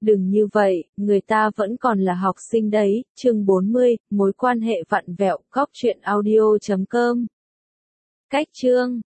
Đừng như vậy, người ta vẫn còn là học sinh đấy. Chương 40, mối quan hệ vặn vẹo, góc truyện audio.com. Cách chương